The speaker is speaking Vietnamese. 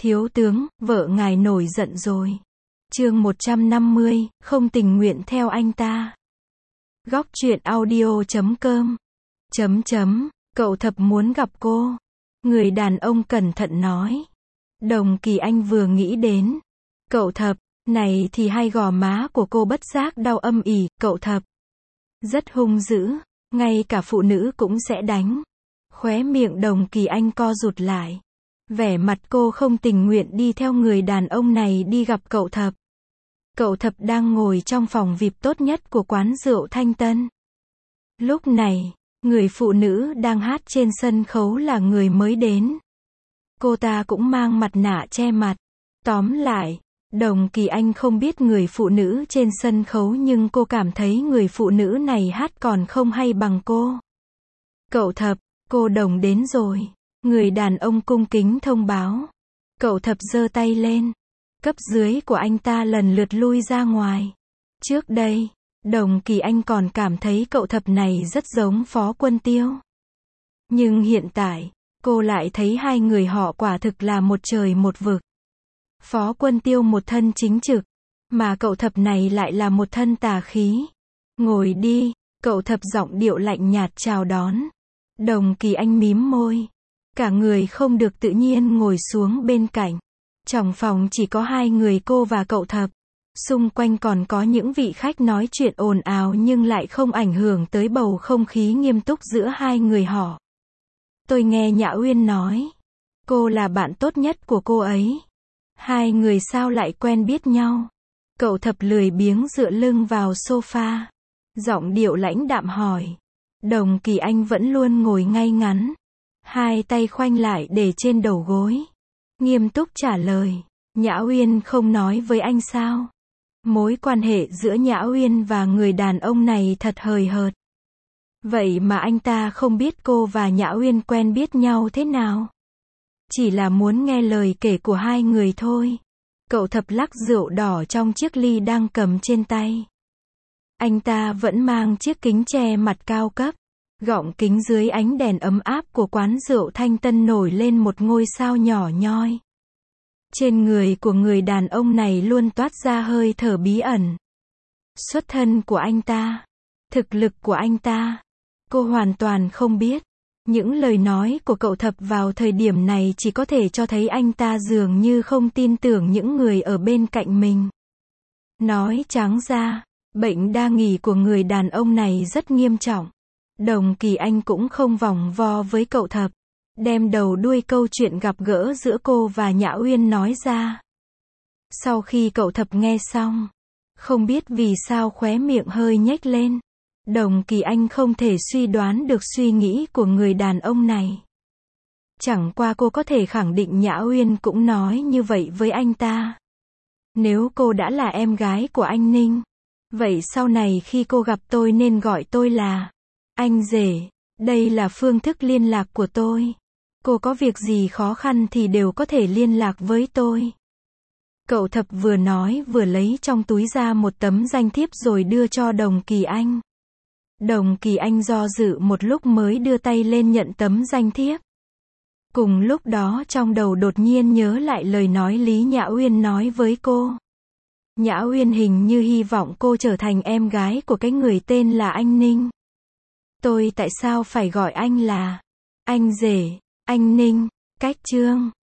Thiếu tướng, vợ ngài nổi giận rồi. Chương 150, không tình nguyện theo anh ta. Góc truyện audio.com. Cậu Thập muốn gặp cô. Người đàn ông cẩn thận nói. Đồng Kỳ Anh vừa nghĩ đến. Cậu Thập, này thì hai gò má của cô bất giác đau âm ỉ. Cậu Thập rất hung dữ, ngay cả phụ nữ cũng sẽ đánh. Khóe miệng Đồng Kỳ Anh co rụt lại. Vẻ mặt cô không tình nguyện đi theo người đàn ông này đi gặp cậu Thập. Cậu Thập đang ngồi trong phòng VIP tốt nhất của quán rượu Thanh Tân. Lúc này, người phụ nữ đang hát trên sân khấu là người mới đến. Cô ta cũng mang mặt nạ che mặt. Tóm lại, Đồng Kỳ Anh không biết người phụ nữ trên sân khấu nhưng cô cảm thấy người phụ nữ này hát còn không hay bằng cô. Cậu Thập, cô Đồng đến rồi. Người đàn ông cung kính thông báo. Cậu Thập giơ tay lên. Cấp dưới của anh ta lần lượt lui ra ngoài. Trước đây, Đồng Kỳ Anh còn cảm thấy cậu Thập này rất giống Phó Quân Tiêu. Nhưng hiện tại, cô lại thấy hai người họ quả thực là một trời một vực. Phó Quân Tiêu một thân chính trực, mà cậu Thập này lại là một thân tà khí. Ngồi đi, cậu Thập giọng điệu lạnh nhạt chào đón. Đồng Kỳ Anh mím môi. Cả người không được tự nhiên ngồi xuống bên cạnh. Trong phòng chỉ có hai người cô và cậu Thập. Xung quanh còn có những vị khách nói chuyện ồn ào nhưng lại không ảnh hưởng tới bầu không khí nghiêm túc giữa hai người họ. Tôi nghe Nhã Uyên nói, cô là bạn tốt nhất của cô ấy. Hai người sao lại quen biết nhau? Cậu Thập lười biếng dựa lưng vào sofa. Giọng điệu lãnh đạm hỏi. Đồng Kỳ Anh vẫn luôn ngồi ngay ngắn. Hai tay khoanh lại để trên đầu gối. Nghiêm túc trả lời. Nhã Uyên không nói với anh sao? Mối quan hệ giữa Nhã Uyên và người đàn ông này thật hời hợt. Vậy mà anh ta không biết cô và Nhã Uyên quen biết nhau thế nào? Chỉ là muốn nghe lời kể của hai người thôi. Cậu Thập lắc rượu đỏ trong chiếc ly đang cầm trên tay. Anh ta vẫn mang chiếc kính che mặt cao cấp. Gọng kính dưới ánh đèn ấm áp của quán rượu Thanh Tân nổi lên một ngôi sao nhỏ nhoi. Trên người của người đàn ông này luôn toát ra hơi thở bí ẩn. Xuất thân của anh ta, thực lực của anh ta, cô hoàn toàn không biết. Những lời nói của cậu Thập vào thời điểm này chỉ có thể cho thấy anh ta dường như không tin tưởng những người ở bên cạnh mình. Nói trắng ra, bệnh đa nghi của người đàn ông này rất nghiêm trọng. Đồng Kỳ Anh cũng không vòng vo với cậu Thập, đem đầu đuôi câu chuyện gặp gỡ giữa cô và Nhã Uyên nói ra. Sau khi cậu Thập nghe xong, không biết vì sao khóe miệng hơi nhếch lên. Đồng Kỳ Anh không thể suy đoán được suy nghĩ của người đàn ông này. Chẳng qua cô có thể khẳng định Nhã Uyên cũng nói như vậy với anh ta. Nếu cô đã là em gái của anh Ninh, vậy sau này khi cô gặp tôi nên gọi tôi là anh rể. Đây là phương thức liên lạc của tôi. Cô có việc gì khó khăn thì đều có thể liên lạc với tôi. Cậu Thập vừa nói vừa lấy trong túi ra một tấm danh thiếp rồi đưa cho Đồng Kỳ Anh. Đồng Kỳ Anh do dự một lúc mới đưa tay lên nhận tấm danh thiếp. Cùng lúc đó trong đầu đột nhiên nhớ lại lời nói Lý Nhã Uyên nói với cô. Nhã Uyên hình như hy vọng cô trở thành em gái của cái người tên là anh Ninh. Tôi tại sao phải gọi anh là anh rể, anh Ninh? Cách chương